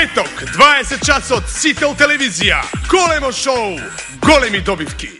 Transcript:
петок, 20 часот, Сител телевизија, големо шоу, големи добивки.